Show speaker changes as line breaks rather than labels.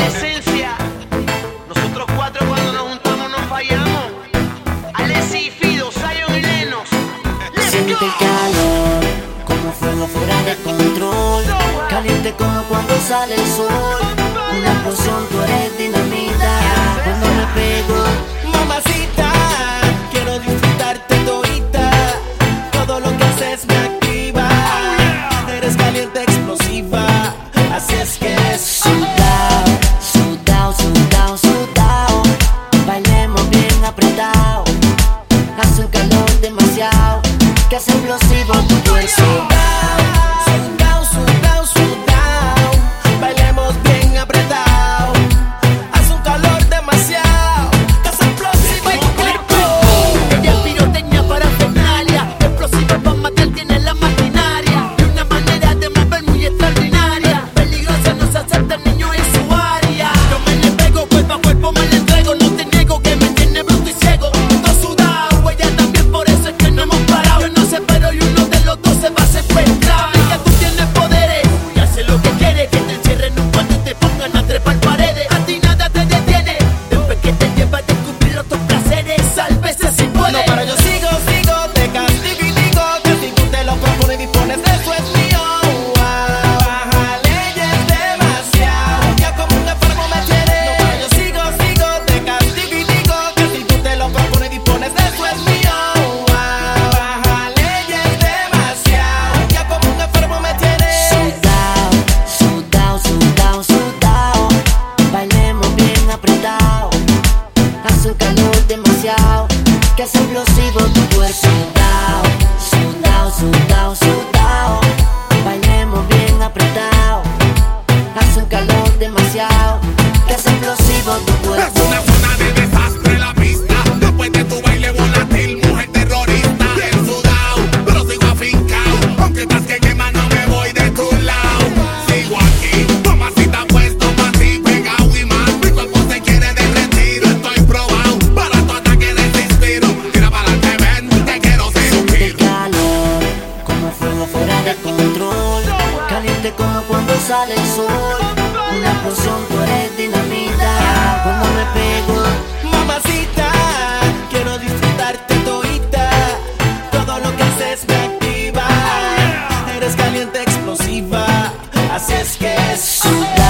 la esencia. Nosotros cuatro cuando nos juntamos no fallamos. Alessi, Fido, Zion y Lennox.
Siente el calor, como fuego fuera de control. Caliente como cuando sale el sol. Una explosión, tú eres dinamita. Cuando me pego,
Mamacita, quiero disfrutarte todita. Todo lo que haces me activa. Eres caliente, explosiva. Así es que
sudao, sudao, sudao, sudao. Bailemos bien apretado. Hace un calor demasiado que hace explosivo tu cuerpo.
Sudao, sudao, sudao. Bailemos bien apretado. Hace un calor demasiado que hace explosivo tu cuerpo.
Ella es pirotecnia para Fernalia, explosiva para matar, tiene la maquinaria. De una manera de mover muy extraordinaria. Peligrosa, no se acepta el niño en su área. Yo me le pego, cuerpo a cuerpo me le entrego. No te niego que me tiene bruto y ciego. Todo sudado, ella también, por eso es que no hemos parado. Yo no sé, pero y uno de los dos se va a hacer pescado. Ella tú tienes poderes y hace lo que quiere. Que te encierren en un cuarto y te pongan a trepar paredes. A ti nada te detiene, después que te lleva a descubrir otros placeres. Sálvese si puede.
No, pero yo sigo, te castigo y digo que si tú te lo propones y dispones, eso es mío. Bájale, ya es demasiado. Ya como un enfermo me tienes. No, pero yo sigo, te castigo y digo que si tú te lo propones y dispones, eso es mío. Bájale, ya es demasiado. Ya como un enfermo me tienes.
Sudao, sudao, sudao, sudao. Bailemos bien apretado. Hace un calor demasiado que hace explosivo tu cuerpo. Sudao, sudao, sudao, sudao. Bailemos bien apretado. Hace un calor demasiado que hace explosivo tu cuerpo.
Es una zona de desastre la pista. Después de tu baile volátil, mujer terrorista. El sudao, pero sigo afincao. Aunque estás que quema, no me voy de tu lado. Sigo aquí, mamacita puesto pa' ti, pegao y más. Mi cuerpo se quiere derretir. Estoy probado, para tu ataque desespero. Tira para adelante, ven, te quiero
Siente el
sentir.
calor, como fuego fuera de control. Caliente como cuando sale el sol. Una explosión, tú eres dinamita. Cuando me pego,
Mamacita, quiero disfrutarte todita. Todo lo que haces me activa. Eres caliente, explosiva. Así es que
sudao.